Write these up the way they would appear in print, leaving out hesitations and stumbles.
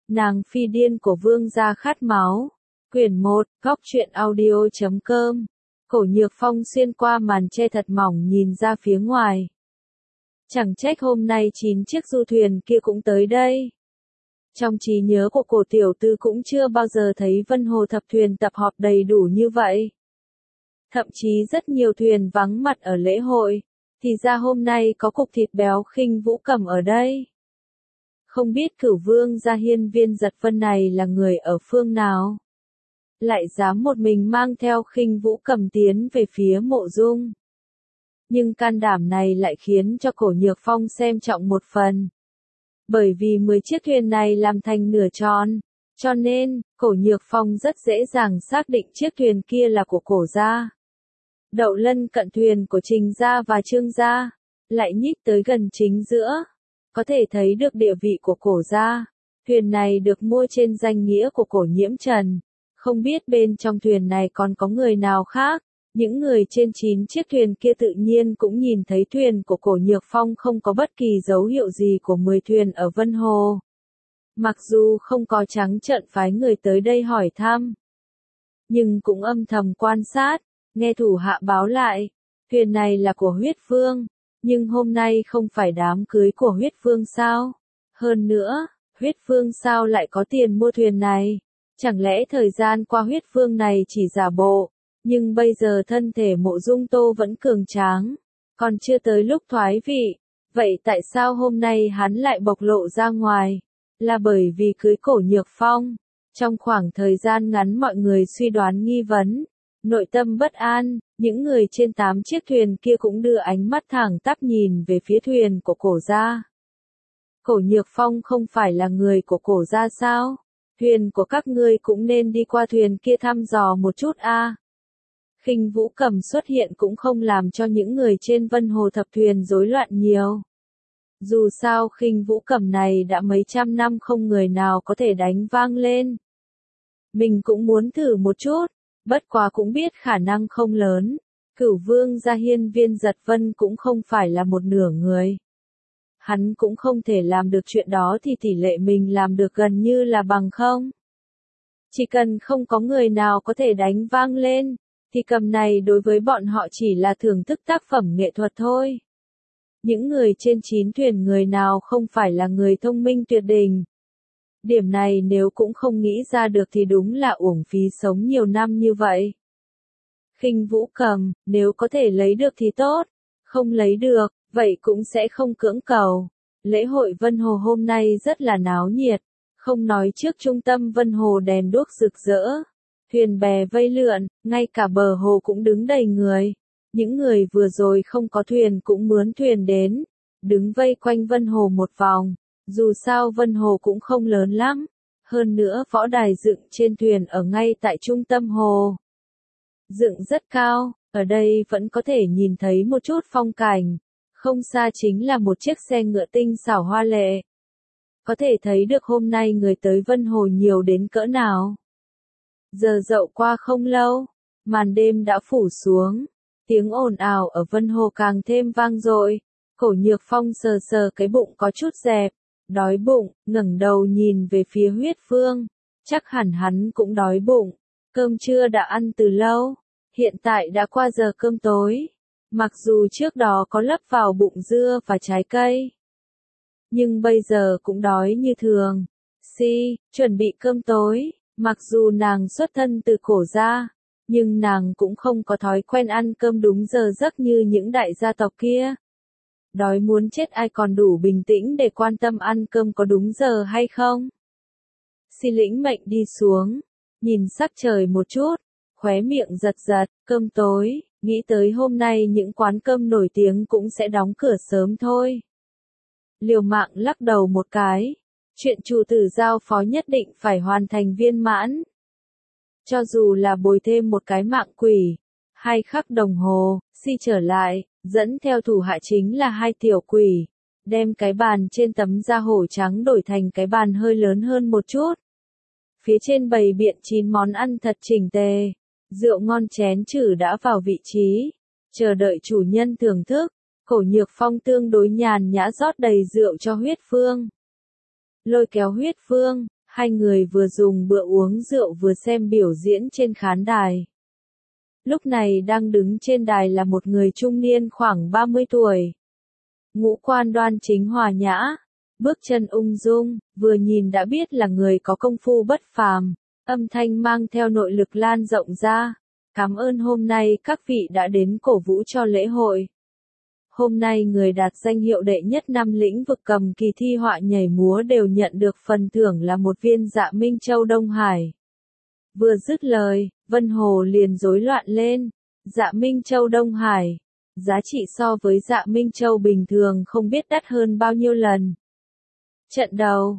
Nàng phi điên của vương gia khát máu. Quyển 1, Góc truyện audio.com. Cổ Nhược Phong xuyên qua màn che thật mỏng nhìn ra phía ngoài. Chẳng trách hôm nay 9 chiếc du thuyền kia cũng tới đây. Trong trí nhớ của cổ tiểu tư cũng chưa bao giờ thấy Vân Hồ thập thuyền tập họp đầy đủ như vậy. Thậm chí rất nhiều thuyền vắng mặt ở lễ hội, thì ra hôm nay có cục thịt béo Khinh Vũ Cầm ở đây. Không biết Cửu Vương gia hiên viên giật vân này là người ở phương nào, lại dám một mình mang theo Khinh Vũ Cầm tiến về phía Mộ Dung. Nhưng can đảm này lại khiến cho Cổ Nhược Phong xem trọng một phần. Bởi vì 10 chiếc thuyền này làm thành nửa tròn, cho nên, Cổ Nhược Phong rất dễ dàng xác định chiếc thuyền kia là của Cổ gia. Đậu lân cận thuyền của Trình gia và Trương gia, lại nhích tới gần chính giữa. Có thể thấy được địa vị của Cổ gia. Thuyền này được mua trên danh nghĩa của Cổ Nhiễm Trần. Không biết bên trong thuyền này còn có người nào khác. Những người trên 9 chiếc thuyền kia tự nhiên cũng nhìn thấy thuyền của Cổ Nhược Phong không có bất kỳ dấu hiệu gì của 10 thuyền ở Vân Hồ. Mặc dù không có trắng trợn phái người tới đây hỏi thăm, nhưng cũng âm thầm quan sát, nghe thủ hạ báo lại, thuyền này là của Huyết Vương, nhưng hôm nay không phải đám cưới của Huyết Vương sao? Hơn nữa, Huyết Vương sao lại có tiền mua thuyền này? Chẳng lẽ thời gian qua Huyết Vương này chỉ giả bộ, nhưng bây giờ thân thể Mộ Dung Tô vẫn cường tráng, còn chưa tới lúc thoái vị, vậy tại sao hôm nay hắn lại bộc lộ ra ngoài? Là bởi vì cưới Cổ Nhược Phong. Trong khoảng thời gian ngắn mọi người suy đoán nghi vấn, nội tâm bất an, những người trên 8 chiếc thuyền kia cũng đưa ánh mắt thẳng tắp nhìn về phía thuyền của Cổ gia. Cổ Nhược Phong không phải là người của Cổ gia sao? Thuyền của các ngươi cũng nên đi qua thuyền kia thăm dò một chút a. Khinh Vũ Cầm xuất hiện cũng không làm cho những người trên Vân Hồ thập thuyền rối loạn nhiều. Dù sao Khinh Vũ Cầm này đã mấy trăm năm không người nào có thể đánh vang lên. Mình cũng muốn thử một chút, bất quá cũng biết khả năng không lớn. Cửu Vương gia hiên viên giật vân cũng không phải là một nửa người. Hắn cũng không thể làm được chuyện đó thì tỷ lệ mình làm được gần như là bằng không. Chỉ cần không có người nào có thể đánh vang lên, thì cầm này đối với bọn họ chỉ là thưởng thức tác phẩm nghệ thuật thôi. Những người trên 9 thuyền người nào không phải là người thông minh tuyệt đỉnh. Điểm này nếu cũng không nghĩ ra được thì đúng là uổng phí sống nhiều năm như vậy. Khinh Vũ Cầm, nếu có thể lấy được thì tốt, không lấy được, vậy cũng sẽ không cưỡng cầu. Lễ hội Vân Hồ hôm nay rất là náo nhiệt, không nói trước trung tâm Vân Hồ đèn đuốc rực rỡ. Thuyền bè vây lượn, ngay cả bờ hồ cũng đứng đầy người. Những người vừa rồi không có thuyền cũng mướn thuyền đến, đứng vây quanh Vân Hồ một vòng. Dù sao Vân Hồ cũng không lớn lắm, hơn nữa võ đài dựng trên thuyền ở ngay tại trung tâm hồ. Dựng rất cao, ở đây vẫn có thể nhìn thấy một chút phong cảnh, không xa chính là một chiếc xe ngựa tinh xảo hoa lệ. Có thể thấy được hôm nay người tới Vân Hồ nhiều đến cỡ nào. Giờ dậu qua không lâu, màn đêm đã phủ xuống, tiếng ồn ào ở Vân Hồ càng thêm vang dội. Cổ Nhược Phong sờ sờ cái bụng có chút dẹp, đói bụng, ngẩng đầu nhìn về phía Huyết Vương, chắc hẳn hắn cũng đói bụng, cơm trưa đã ăn từ lâu, hiện tại đã qua giờ cơm tối, mặc dù trước đó có lấp vào bụng dưa và trái cây, nhưng bây giờ cũng đói như thường. Chuẩn bị cơm tối, mặc dù nàng xuất thân từ Cổ gia, nhưng nàng cũng không có thói quen ăn cơm đúng giờ giấc như những đại gia tộc kia. Đói muốn chết ai còn đủ bình tĩnh để quan tâm ăn cơm có đúng giờ hay không. Lĩnh mệnh đi xuống, nhìn sắc trời một chút, khóe miệng giật giật, cơm tối, nghĩ tới hôm nay những quán cơm nổi tiếng cũng sẽ đóng cửa sớm thôi. Liều mạng lắc đầu một cái, chuyện chủ tử giao phó nhất định phải hoàn thành viên mãn. Cho dù là bồi thêm một cái mạng quỷ, 2 khắc đồng hồ, trở lại, dẫn theo thủ hạ chính là 2 tiểu quỷ, đem cái bàn trên tấm da hổ trắng đổi thành cái bàn hơi lớn hơn một chút. Phía trên bày biện 9 món ăn thật chỉnh tề, rượu ngon chén chử đã vào vị trí, chờ đợi chủ nhân thưởng thức. Cổ Nhược Phong tương đối nhàn nhã rót đầy rượu cho Huyết Vương. Lôi kéo Huyết Vương, Hai người vừa dùng bữa uống rượu vừa xem biểu diễn trên khán đài. Lúc này đang đứng trên đài là một người trung niên khoảng 30 tuổi. Ngũ quan đoan chính hòa nhã, bước chân ung dung, vừa nhìn đã biết là người có công phu bất phàm, âm thanh mang theo nội lực lan rộng ra. Cảm ơn hôm nay các vị đã đến cổ vũ cho lễ hội. Hôm nay người đạt danh hiệu đệ nhất năm lĩnh vực cầm kỳ thi họa nhảy múa đều nhận được phần thưởng là một viên Dạ Minh Châu Đông Hải. Vừa dứt lời, Vân Hồ liền rối loạn lên. Dạ Minh Châu Đông Hải, giá trị so với Dạ Minh Châu bình thường không biết đắt hơn bao nhiêu lần. Trận đầu,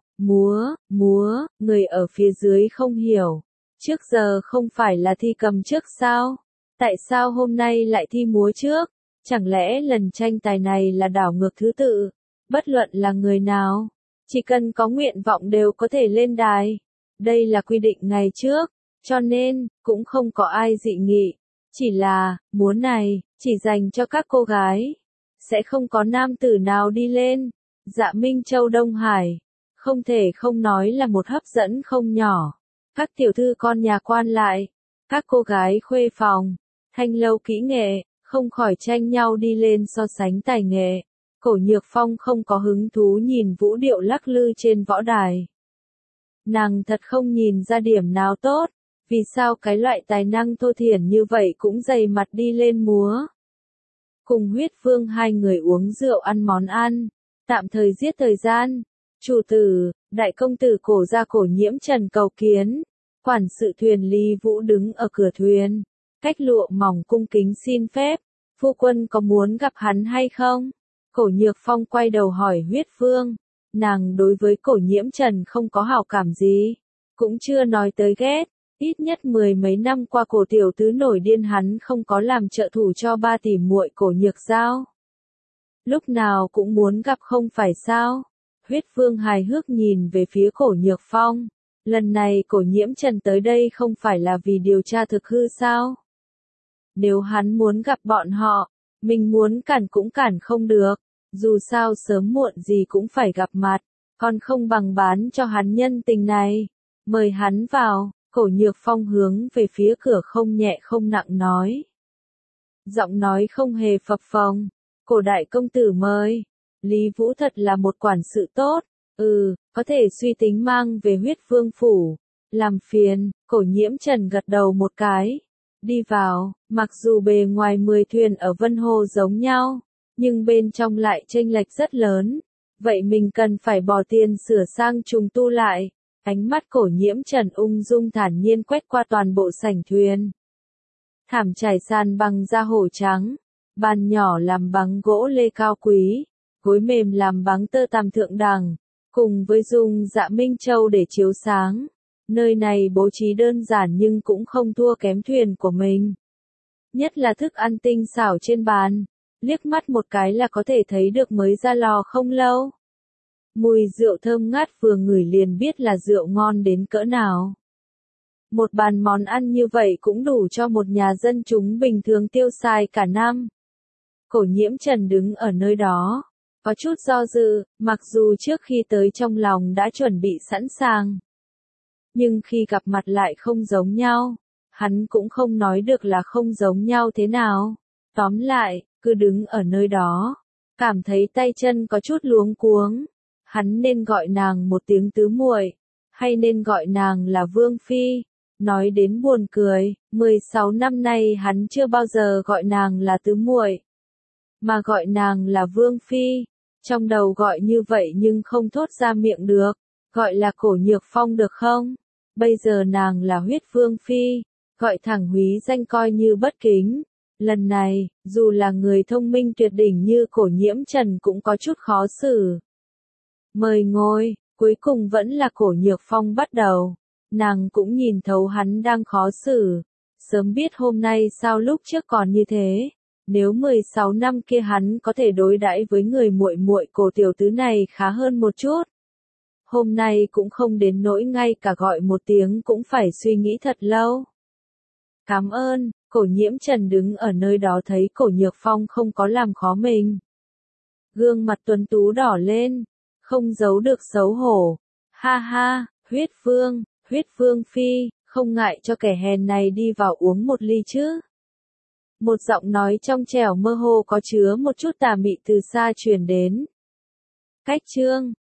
múa, người ở phía dưới không hiểu. Trước giờ không phải là thi cầm trước sao? Tại sao hôm nay lại thi múa trước? Chẳng lẽ lần tranh tài này là đảo ngược thứ tự? Bất luận là người nào, chỉ cần có nguyện vọng đều có thể lên đài. Đây là quy định ngày trước, cho nên, cũng không có ai dị nghị. Chỉ là, múa này, chỉ dành cho các cô gái. Sẽ không có nam tử nào đi lên. Dạ Minh Châu Đông Hải, không thể không nói là một hấp dẫn không nhỏ. Các tiểu thư con nhà quan lại, các cô gái khuê phòng, thanh lâu kỹ nghệ, không khỏi tranh nhau đi lên so sánh tài nghệ. Cổ Nhược Phong không có hứng thú nhìn vũ điệu lắc lư trên võ đài. Nàng thật không nhìn ra điểm nào tốt, vì sao cái loại tài năng thô thiển như vậy cũng dày mặt đi lên múa. Cùng Huyết Vương hai người uống rượu ăn món ăn, tạm thời giết thời gian. Chủ tử, đại công tử Cổ gia Cổ Nhiễm Trần cầu kiến. Quản sự thuyền Lý Vũ đứng ở cửa thuyền, cách lụa mỏng cung kính xin phép. Phu quân có muốn gặp hắn hay không? Cổ Nhược Phong quay đầu hỏi Huyết Vương. Nàng đối với Cổ Nhiễm Trần không có hảo cảm gì, cũng chưa nói tới ghét. Ít nhất 10 mấy năm qua Cổ tiểu tứ nổi điên hắn không có làm trợ thủ cho ba tỷ muội Cổ Nhược Giao. Lúc nào cũng muốn gặp không phải sao? Huyết Vương hài hước nhìn về phía Cổ Nhược Phong. Lần này Cổ Nhiễm Trần tới đây không phải là vì điều tra thực hư sao? Nếu hắn muốn gặp bọn họ, mình muốn cản cũng cản không được. Dù sao sớm muộn gì cũng phải gặp mặt, còn không bằng bán cho hắn nhân tình này. Mời hắn vào. Cổ Nhược Phong hướng về phía cửa không nhẹ không nặng nói. Giọng nói không hề phập phồng. Cổ đại công tử mời. Lý Vũ thật là một quản sự tốt. Có thể suy tính mang về Huyết Vương phủ. Làm phiền. Cổ Nhiễm Trần gật đầu một cái. Đi vào. Mặc dù bề ngoài 10 thuyền ở Vân Hồ giống nhau, nhưng bên trong lại chênh lệch rất lớn. Vậy mình cần phải bỏ tiền sửa sang trùng tu lại. Ánh mắt Cổ Nhiễm Trần ung dung thản nhiên quét qua toàn bộ sảnh thuyền. Thảm trải sàn bằng da hổ trắng, bàn nhỏ làm bằng gỗ lê cao quý, gối mềm làm bằng tơ tằm thượng đẳng, cùng với dùng Dạ Minh Châu để chiếu sáng. Nơi này bố trí đơn giản nhưng cũng không thua kém thuyền của mình. Nhất là thức ăn tinh xảo trên bàn, liếc mắt một cái là có thể thấy được mới ra lò không lâu. Mùi rượu thơm ngát vừa ngửi liền biết là rượu ngon đến cỡ nào. Một bàn món ăn như vậy cũng đủ cho một nhà dân chúng bình thường tiêu xài cả năm. Cổ Nhiễm Trần đứng ở nơi đó, có chút do dự, mặc dù trước khi tới trong lòng đã chuẩn bị sẵn sàng. Nhưng khi gặp mặt lại không giống nhau, hắn cũng không nói được là không giống nhau thế nào. Tóm lại, cứ đứng ở nơi đó, cảm thấy tay chân có chút luống cuống. Hắn nên gọi nàng một tiếng tứ muội, hay nên gọi nàng là Vương Phi? Nói đến buồn cười, 16 năm nay hắn chưa bao giờ gọi nàng là tứ muội, mà gọi nàng là Vương Phi. Trong đầu gọi như vậy nhưng không thốt ra miệng được, gọi là Cổ Nhược Phong được không? Bây giờ nàng là Huyết Vương Phi, gọi thẳng húy danh coi như bất kính. Lần này, dù là người thông minh tuyệt đỉnh như Cổ Nhiễm Trần cũng có chút khó xử. Mời ngồi, cuối cùng vẫn là Cổ Nhược Phong bắt đầu. Nàng cũng nhìn thấu hắn đang khó xử. Sớm biết hôm nay sao lúc trước còn như thế. Nếu 16 năm kia hắn có thể đối đãi với người muội muội Cổ tiểu tứ này khá hơn một chút. Hôm nay cũng không đến nỗi ngay cả gọi một tiếng cũng phải suy nghĩ thật lâu. Cảm ơn. Cổ Nhiễm Trần đứng ở nơi đó thấy Cổ Nhược Phong không có làm khó mình. Gương mặt tuấn tú đỏ lên, không giấu được xấu hổ. Ha ha, Huyết vương phi, không ngại cho kẻ hèn này đi vào uống một ly chứ. Một giọng nói trong trẻo mơ hồ có chứa một chút tà mị từ xa truyền đến. Cách chương